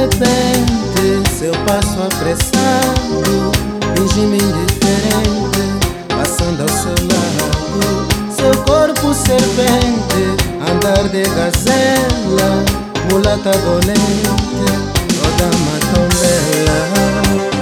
repente, seu passo apressado, finge-me indiferente, passando ao seu lado. Seu corpo serpente, andar de gazela, mulata dolente, oh dama tão bela.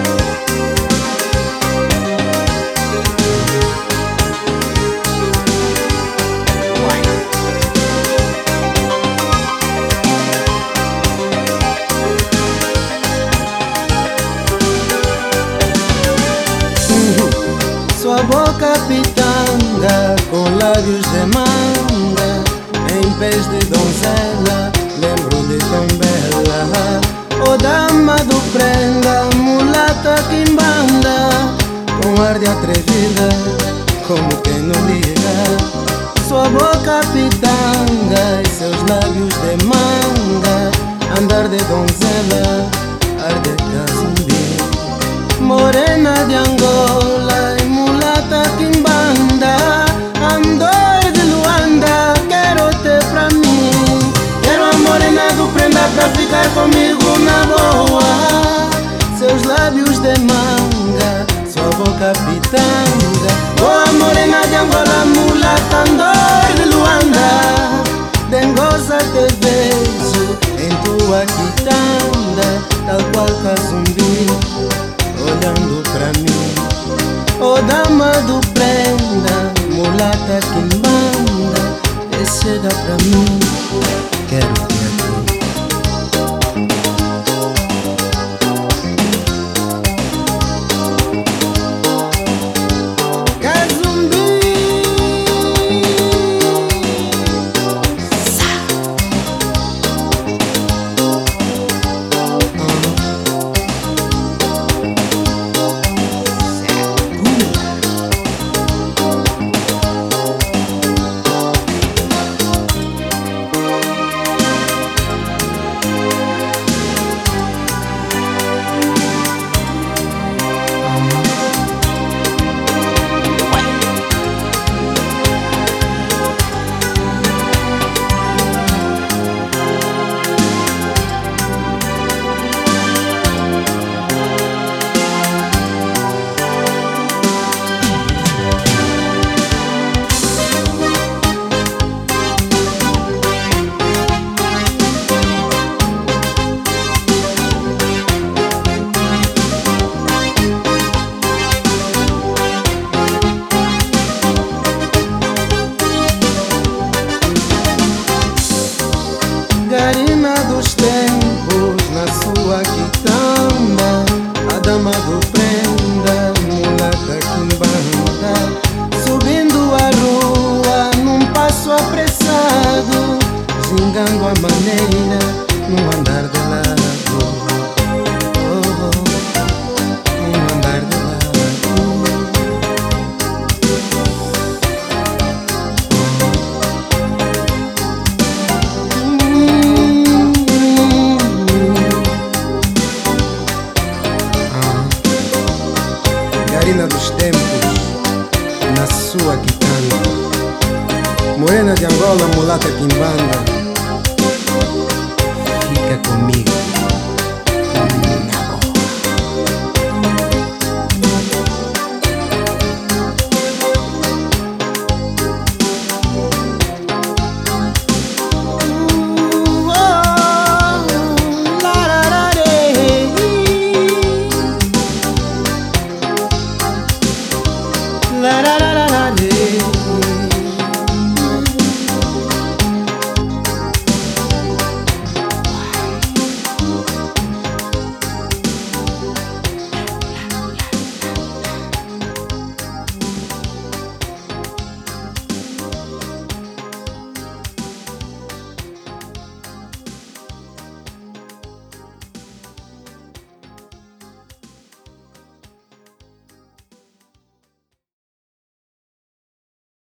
Sua boca pitanga, com lábios de manga, em pés de donzela, lembro-lhe tão bela. Oh dama do prenda, mulata quimbanda, com ar de atrevida, como quem não liga. Sua boca pitanga e seus lábios de manga, andar de donzela, ar de casumbi. Morena de Angola e mulata quimbanda, andor de Luanda, quero-te pra mim. Quero a morena do prenda pra ficar comigo na boa. Seus lábios de manga, sua boca pitanga. Oh, a morena de Angola, mulata, andor de Luanda, dengosa te vejo em tua quitanda, tal qual Casumbi, olhando pra mim. Oh dama do prenda, mulata quimbanda, chega pra mim, quero te aqui. Casumbi, Garina dos tempos, na sua quitanda, a dama do prenda, mulata quimbanda, subindo a rua num passo apressado, gingando a maneira num andar de lado. Oh, num andar de lado. Garina dos tempos, na sua quitanda, morena de Angola, mulata quimbanda,